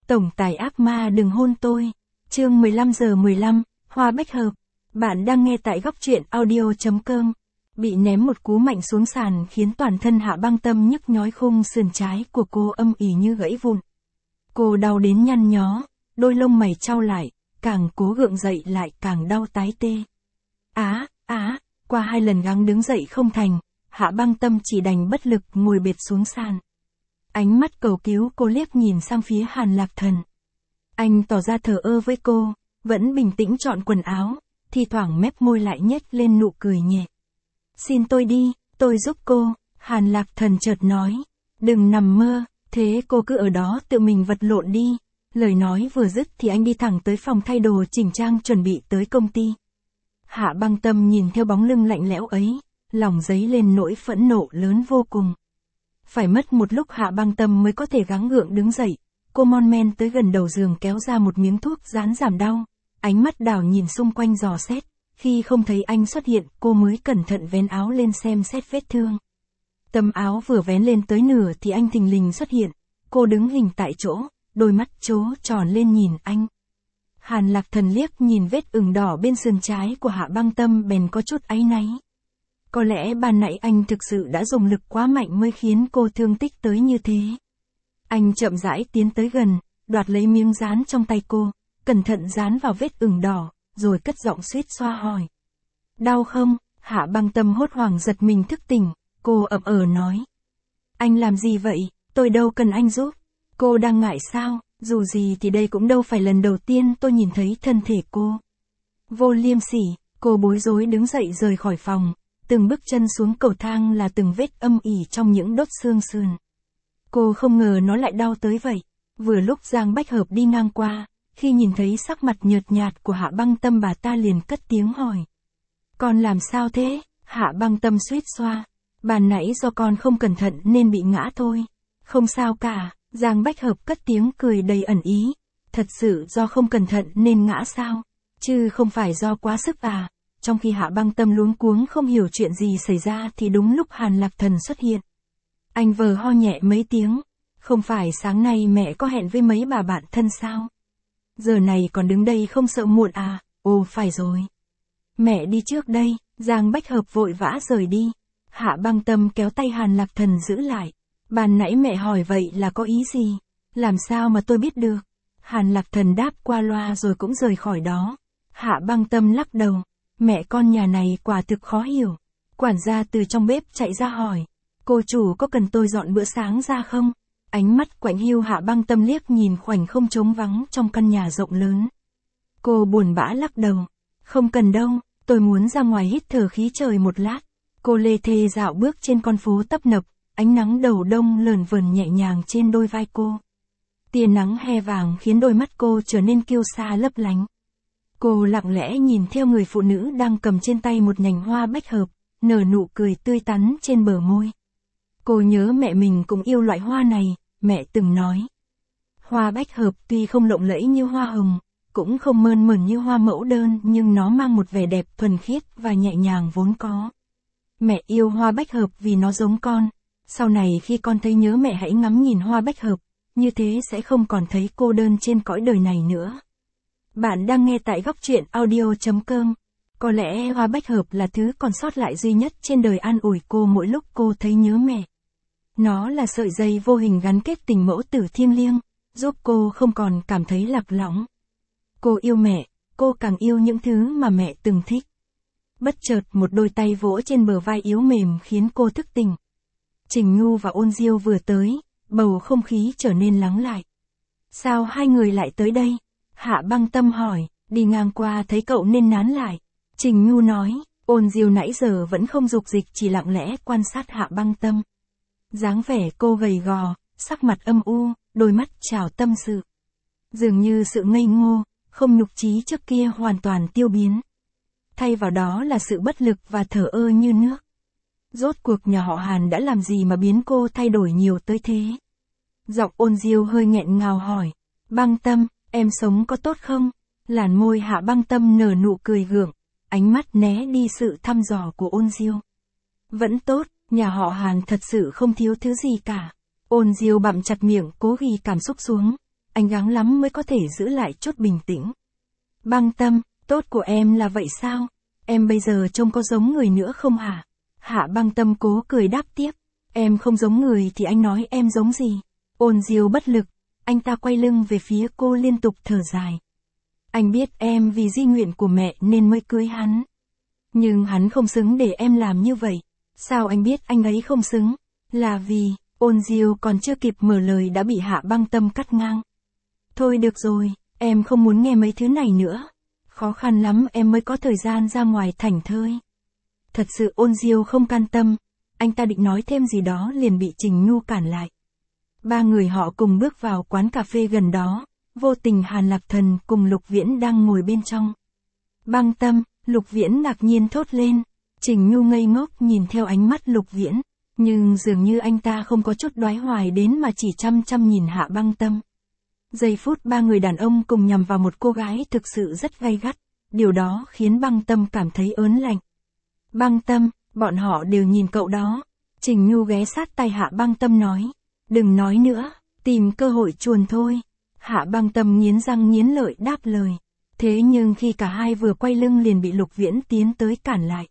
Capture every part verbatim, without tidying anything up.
Tổng tài ác ma đừng hôn tôi. Chương mười lăm giờ mười lăm, Hoa Bách Hợp. Bạn đang nghe tại góc truyện audio.com. Bị ném một cú mạnh xuống sàn khiến toàn thân Hạ Băng Tâm nhức nhói, khung sườn trái của cô âm ỉ như gãy vụn. Cô đau đến nhăn nhó, đôi lông mày chau lại, càng cố gượng dậy lại càng đau tái tê. Á, á, qua hai lần gắng đứng dậy không thành, Hạ Băng Tâm chỉ đành bất lực ngồi bệt xuống sàn. Ánh mắt cầu cứu cô liếc nhìn sang phía Hàn Lạc Thần. Anh tỏ ra thờ ơ với cô, vẫn bình tĩnh chọn quần áo, thi thoảng mép môi lại nhếch lên nụ cười nhẹ. Xin tôi đi, tôi giúp cô, Hàn Lạc Thần chợt nói. Đừng nằm mơ, thế cô cứ ở đó tự mình vật lộn đi. Lời nói vừa dứt thì anh đi thẳng tới phòng thay đồ chỉnh trang chuẩn bị tới công ty. Hạ Băng Tâm nhìn theo bóng lưng lạnh lẽo ấy, lòng dấy lên nỗi phẫn nộ lớn vô cùng. Phải mất một lúc Hạ Băng Tâm mới có thể gắng gượng đứng dậy, cô mon men tới gần đầu giường kéo ra một miếng thuốc rán giảm đau, ánh mắt đảo nhìn xung quanh dò xét, khi không thấy anh xuất hiện cô mới cẩn thận vén áo lên xem xét vết thương. Tấm áo vừa vén lên tới nửa thì anh thình lình xuất hiện, cô đứng hình tại chỗ, đôi mắt trố tròn lên nhìn anh. Hàn Lạc Thần liếc nhìn vết ửng đỏ bên sườn trái của Hạ Băng Tâm bèn có chút áy náy. Có lẽ ban nãy anh thực sự đã dùng lực quá mạnh mới khiến cô thương tích tới như thế. Anh chậm rãi tiến tới gần, đoạt lấy miếng dán trong tay cô, cẩn thận dán vào vết ửng đỏ, rồi cất giọng suýt xoa hỏi. Đau không? Hạ Băng Tâm hốt hoảng giật mình thức tỉnh, cô ậm ờ nói. Anh làm gì vậy? Tôi đâu cần anh giúp. Cô đang ngại sao? Dù gì thì đây cũng đâu phải lần đầu tiên tôi nhìn thấy thân thể cô. Vô liêm sỉ, cô bối rối đứng dậy rời khỏi phòng. Từng bước chân xuống cầu thang là từng vết âm ỉ trong những đốt xương sườn. Cô không ngờ nó lại đau tới vậy. Vừa lúc Giang Bách Hợp đi ngang qua, khi nhìn thấy sắc mặt nhợt nhạt của Hạ Băng Tâm bà ta liền cất tiếng hỏi. Con làm sao thế? Hạ Băng Tâm suýt xoa. Ban nãy do con không cẩn thận nên bị ngã thôi. Không sao cả, Giang Bách Hợp cất tiếng cười đầy ẩn ý. Thật sự do không cẩn thận nên ngã sao? Chứ không phải do quá sức à? Trong khi Hạ Băng Tâm luống cuống không hiểu chuyện gì xảy ra thì đúng lúc Hàn Lạc Thần xuất hiện. Anh vờ ho nhẹ mấy tiếng. Không phải sáng nay mẹ có hẹn với mấy bà bạn thân sao? Giờ này còn đứng đây không sợ muộn à? Ồ phải rồi. Mẹ đi trước đây. Giang Bách Hợp vội vã rời đi. Hạ Băng Tâm kéo tay Hàn Lạc Thần giữ lại. Ban nãy mẹ hỏi vậy là có ý gì? Làm sao mà tôi biết được? Hàn Lạc Thần đáp qua loa rồi cũng rời khỏi đó. Hạ Băng Tâm lắc đầu. Mẹ con nhà này quả thực khó hiểu. Quản gia từ trong bếp chạy ra hỏi. Cô chủ có cần tôi dọn bữa sáng ra không? Ánh mắt quạnh hiu Hạ Băng Tâm liếc nhìn khoảnh không trống vắng trong căn nhà rộng lớn. Cô buồn bã lắc đầu. Không cần đâu, tôi muốn ra ngoài hít thở khí trời một lát. Cô lê thê dạo bước trên con phố tấp nập, ánh nắng đầu đông lờn vờn nhẹ nhàng trên đôi vai cô. Tia nắng he vàng khiến đôi mắt cô trở nên kiêu sa lấp lánh. Cô lặng lẽ nhìn theo người phụ nữ đang cầm trên tay một nhành hoa bách hợp, nở nụ cười tươi tắn trên bờ môi. Cô nhớ mẹ mình cũng yêu loại hoa này, mẹ từng nói. Hoa bách hợp tuy không lộng lẫy như hoa hồng, cũng không mơn mởn như hoa mẫu đơn nhưng nó mang một vẻ đẹp thuần khiết và nhẹ nhàng vốn có. Mẹ yêu hoa bách hợp vì nó giống con. Sau này khi con thấy nhớ mẹ hãy ngắm nhìn hoa bách hợp, như thế sẽ không còn thấy cô đơn trên cõi đời này nữa. Bạn đang nghe tại góc truyện audio.com. Có lẽ hoa bách hợp là thứ còn sót lại duy nhất trên đời an ủi cô mỗi lúc cô thấy nhớ mẹ. Nó là sợi dây vô hình gắn kết tình mẫu tử thiêng liêng, giúp cô không còn cảm thấy lạc lõng. Cô yêu mẹ, cô càng yêu những thứ mà mẹ từng thích. Bất chợt một đôi tay vỗ trên bờ vai yếu mềm khiến cô thức tỉnh. Trình Nhu và Ôn Diêu vừa tới, bầu không khí trở nên lắng lại. Sao hai người lại tới đây? Hạ Băng Tâm hỏi, đi ngang qua thấy cậu nên nán lại. Trình Nhu nói, Ôn Diêu nãy giờ vẫn không dục dịch chỉ lặng lẽ quan sát Hạ Băng Tâm. Dáng vẻ cô gầy gò, sắc mặt âm u, đôi mắt trào tâm sự. Dường như sự ngây ngô, không nhục trí trước kia hoàn toàn tiêu biến. Thay vào đó là sự bất lực và thờ ơ như nước. Rốt cuộc nhà họ Hàn đã làm gì mà biến cô thay đổi nhiều tới thế? Giọng Ôn Diêu hơi nghẹn ngào hỏi, Băng Tâm, em sống có tốt không? Làn môi Hạ Băng Tâm nở nụ cười gượng, ánh mắt né đi sự thăm dò của Ôn Diêu. Vẫn tốt, nhà họ Hàn thật sự không thiếu thứ gì cả. Ôn Diêu bặm chặt miệng cố ghi cảm xúc xuống. anh gắng lắm mới có thể giữ lại chút bình tĩnh. Băng Tâm, tốt của em là vậy sao? Em bây giờ trông có giống người nữa không hả? Hạ Băng Tâm cố cười đáp tiếp. Em không giống người thì anh nói em giống gì? Ôn Diêu bất lực, anh ta quay lưng về phía cô liên tục thở dài. Anh biết em vì di nguyện của mẹ nên mới cưới hắn. Nhưng hắn không xứng để em làm như vậy. Sao anh biết anh ấy không xứng? Là vì, Ôn Diêu còn chưa kịp mở lời đã bị Hạ Băng Tâm cắt ngang. Thôi được rồi, em không muốn nghe mấy thứ này nữa. Khó khăn lắm em mới có thời gian ra ngoài thảnh thơi. Thật sự Ôn Diêu không can tâm, anh ta định nói thêm gì đó liền bị Trình Nhu cản lại. Ba người họ cùng bước vào quán cà phê gần đó, vô tình Hàn Lạc Thần cùng Lục Viễn đang ngồi bên trong. Băng Tâm, Lục Viễn ngạc nhiên thốt lên. Trình Nhu ngây ngốc nhìn theo ánh mắt Lục Viễn, nhưng dường như anh ta không có chút đoái hoài đến mà chỉ chăm chăm nhìn Hạ Băng Tâm. Giây phút ba người đàn ông cùng nhằm vào một cô gái thực sự rất gay gắt, điều đó khiến Băng Tâm cảm thấy ớn lạnh. Băng Tâm, bọn họ đều nhìn cậu đó. Trình Nhu ghé sát tai Hạ Băng Tâm nói. Đừng nói nữa, tìm cơ hội chuồn thôi. Hạ Băng Tâm nghiến răng nghiến lợi đáp lời. Thế nhưng khi cả hai vừa quay lưng liền bị Lục Viễn tiến tới cản lại.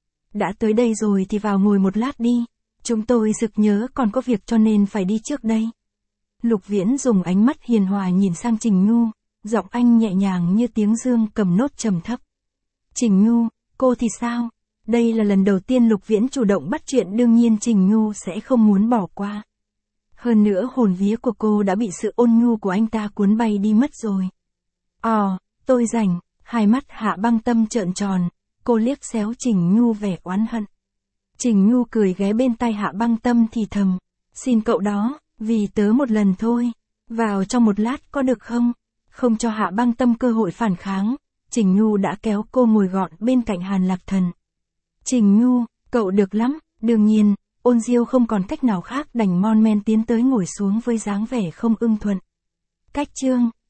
Đã tới đây rồi thì vào ngồi một lát đi. Chúng tôi sực nhớ còn có việc cho nên phải đi trước đây. Lục Viễn dùng ánh mắt hiền hòa nhìn sang Trình Nhu, giọng anh nhẹ nhàng như tiếng dương cầm nốt trầm thấp. Trình Nhu, cô thì sao? Đây là lần đầu tiên Lục Viễn chủ động bắt chuyện, đương nhiên Trình Nhu sẽ không muốn bỏ qua. Hơn nữa hồn vía của cô đã bị sự ôn nhu của anh ta cuốn bay đi mất rồi. Ờ, tôi rảnh. Hai mắt Hạ Băng Tâm trợn tròn, cô liếc xéo Trình Nhu vẻ oán hận. Trình Nhu cười ghé bên tai Hạ Băng Tâm thì thầm. Xin cậu đó, vì tớ một lần thôi. Vào trong một lát có được không? Không cho Hạ Băng Tâm cơ hội phản kháng, Trình Nhu đã kéo cô ngồi gọn bên cạnh Hàn Lạc Thần. Trình Nhu, cậu được lắm. Đương nhiên, Ôn Diêu không còn cách nào khác đành mon men tiến tới ngồi xuống với dáng vẻ không ưng thuận. Cách chương